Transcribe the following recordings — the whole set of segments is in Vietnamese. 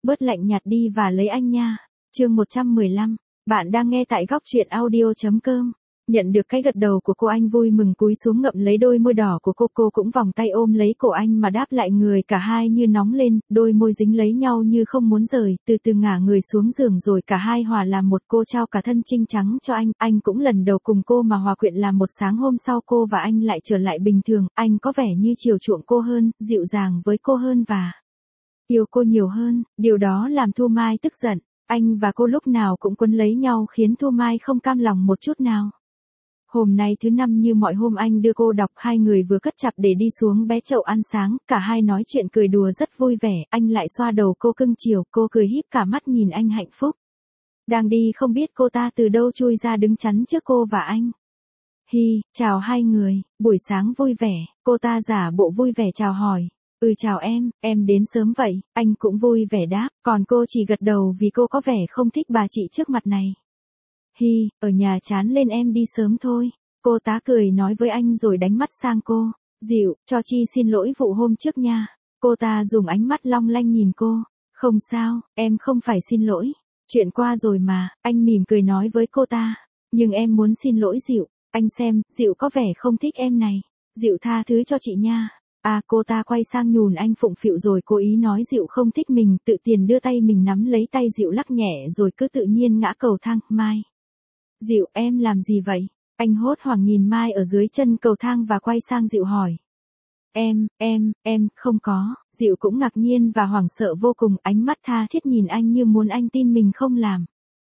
bớt lạnh nhạt đi và lấy anh nha. Chương 115. Bạn đang nghe tại góc truyện audio.com. Nhận được cái gật đầu của cô, anh vui mừng cúi xuống ngậm lấy đôi môi đỏ của cô cũng vòng tay ôm lấy cổ anh mà đáp lại, người cả hai như nóng lên, đôi môi dính lấy nhau như không muốn rời, từ từ ngả người xuống giường rồi cả hai hòa làm một. Cô trao cả thân trinh trắng cho anh cũng lần đầu cùng cô mà hòa quyện làm một. Sáng hôm sau cô và anh lại trở lại bình thường, anh có vẻ như chiều chuộng cô hơn, dịu dàng với cô hơn và yêu cô nhiều hơn, điều đó làm Thu Mai tức giận. Anh và cô lúc nào cũng quấn lấy nhau khiến Thu Mai không cam lòng một chút nào. Hôm nay thứ năm như mọi hôm anh đưa cô đọc, hai người vừa cất chặp để đi xuống bé chậu ăn sáng, cả hai nói chuyện cười đùa rất vui vẻ, anh lại xoa đầu cô cưng chiều, cô cười híp cả mắt nhìn anh hạnh phúc. Đang đi không biết cô ta từ đâu chui ra đứng chắn trước cô và anh. Hi, chào hai người, buổi sáng vui vẻ, cô ta giả bộ vui vẻ chào hỏi. Chào em đến sớm vậy, anh cũng vui vẻ đáp, còn cô chỉ gật đầu vì cô có vẻ không thích bà chị trước mặt này. Hi, ở nhà chán lên em đi sớm thôi. Cô tá cười nói với anh rồi đánh mắt sang cô. Dịu, cho Chi xin lỗi vụ hôm trước nha. Cô ta dùng ánh mắt long lanh nhìn cô. Không sao, em không phải xin lỗi. Chuyện qua rồi mà, anh mỉm cười nói với cô ta. Nhưng em muốn xin lỗi Dịu. Anh xem, Dịu có vẻ không thích em này. Dịu tha thứ cho chị nha. Cô ta quay sang nhùn anh phụng phịu rồi cố ý nói Dịu không thích mình, tự tiền đưa tay mình nắm lấy tay Dịu lắc nhẹ rồi cứ tự nhiên ngã cầu thang. Mai. Dịu, em làm gì vậy? Anh hốt hoảng nhìn Mai ở dưới chân cầu thang và quay sang Dịu hỏi. Em, không có. Dịu cũng ngạc nhiên và hoảng sợ vô cùng, ánh mắt tha thiết nhìn anh như muốn anh tin mình không làm.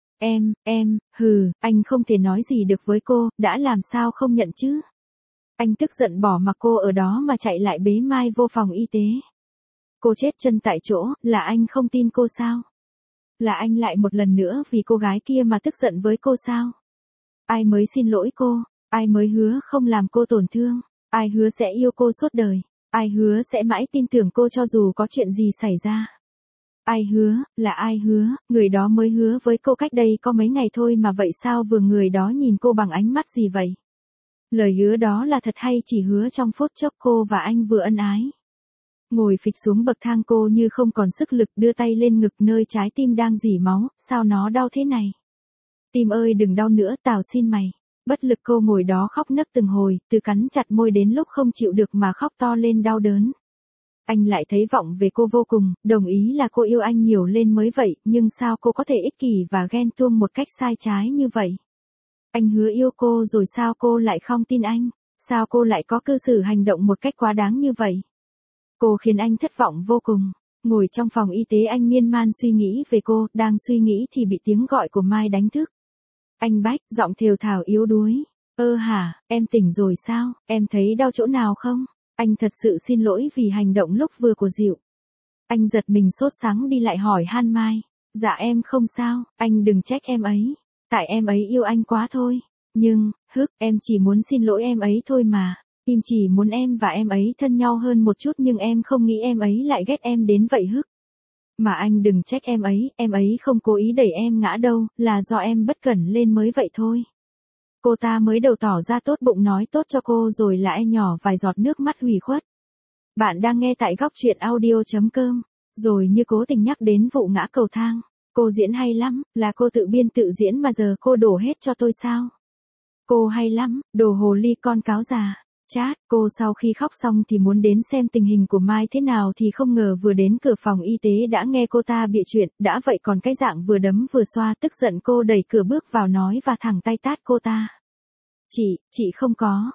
Anh không thể nói gì được với cô, đã làm sao không nhận chứ? Anh tức giận bỏ mặc cô ở đó mà chạy lại bế Mai vô phòng y tế. Cô chết chân tại chỗ, là anh không tin cô sao? Là anh lại một lần nữa vì cô gái kia mà tức giận với cô sao? Ai mới xin lỗi cô? Ai mới hứa không làm cô tổn thương? Ai hứa sẽ yêu cô suốt đời? Ai hứa sẽ mãi tin tưởng cô cho dù có chuyện gì xảy ra? Ai hứa, là ai hứa? Người đó mới hứa với cô cách đây có mấy ngày thôi mà vậy sao vừa người đó nhìn cô bằng ánh mắt gì vậy? Lời hứa đó là thật hay chỉ hứa trong phút chốc cô và anh vừa ân ái? Ngồi phịch xuống bậc thang cô như không còn sức lực đưa tay lên ngực nơi trái tim đang rỉ máu, sao nó đau thế này? Tim ơi đừng đau nữa, tao xin mày. Bất lực cô ngồi đó khóc nấc từng hồi, từ cắn chặt môi đến lúc không chịu được mà khóc to lên đau đớn. Anh lại thấy vọng về cô vô cùng, đồng ý là cô yêu anh nhiều lên mới vậy, nhưng sao cô có thể ích kỷ và ghen tuông một cách sai trái như vậy? Anh hứa yêu cô rồi sao cô lại không tin anh? Sao cô lại có cư xử hành động một cách quá đáng như vậy? Cô khiến anh thất vọng vô cùng. Ngồi trong phòng y tế anh miên man suy nghĩ về cô, đang suy nghĩ thì bị tiếng gọi của Mai đánh thức. Anh Bách, giọng thều thào yếu đuối. Hả, em tỉnh rồi sao, em thấy đau chỗ nào không? Anh thật sự xin lỗi vì hành động lúc vừa của Dịu. Anh giật mình sốt sắng đi lại hỏi han Mai. Dạ em không sao, anh đừng trách em ấy. Tại em ấy yêu anh quá thôi. Nhưng, em chỉ muốn xin lỗi em ấy thôi mà. Em chỉ muốn em và em ấy thân nhau hơn một chút nhưng em không nghĩ em ấy lại ghét em đến vậy Mà anh đừng trách em ấy không cố ý đẩy em ngã đâu, là do em bất cẩn lên mới vậy thôi. Cô ta mới đầu tỏ ra tốt bụng nói tốt cho cô rồi lại nhỏ vài giọt nước mắt hủy khuất. Bạn đang nghe tại góc truyện audio.com, rồi như cố tình nhắc đến vụ ngã cầu thang. Cô diễn hay lắm, là cô tự biên tự diễn mà giờ cô đổ hết cho tôi sao? Cô hay lắm, đồ hồ ly con cáo già. Chát, cô sau khi khóc xong thì muốn đến xem tình hình của Mai thế nào thì không ngờ vừa đến cửa phòng y tế đã nghe cô ta bịa chuyện, đã vậy còn cái dạng vừa đấm vừa xoa, tức giận cô đẩy cửa bước vào nói và thẳng tay tát cô ta. Chị không có,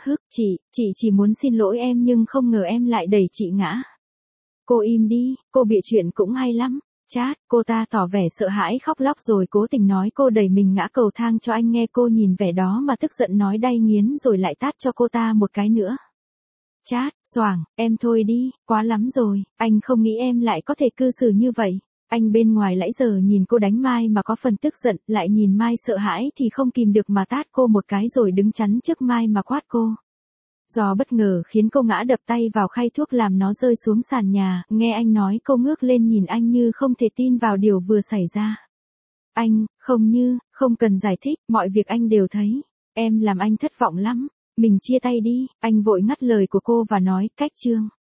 chị chỉ muốn xin lỗi em nhưng không ngờ em lại đẩy chị ngã. Cô im đi, cô bịa chuyện cũng hay lắm. Chát, cô ta tỏ vẻ sợ hãi khóc lóc rồi cố tình nói cô đẩy mình ngã cầu thang cho anh nghe, cô nhìn vẻ đó mà tức giận nói đay nghiến rồi lại tát cho cô ta một cái nữa. Chát, xoảng, em thôi đi, quá lắm rồi, anh không nghĩ em lại có thể cư xử như vậy. Anh bên ngoài nãy giờ nhìn cô đánh Mai mà có phần tức giận, lại nhìn Mai sợ hãi thì không kìm được mà tát cô một cái rồi đứng chắn trước Mai mà quát cô. Do bất ngờ khiến cô ngã đập tay vào khay thuốc làm nó rơi xuống sàn nhà, nghe anh nói cô ngước lên nhìn anh như không thể tin vào điều vừa xảy ra. Anh, không cần giải thích, mọi việc anh đều thấy. Em làm anh thất vọng lắm, mình chia tay đi, anh vội ngắt lời của cô và nói, cách chương.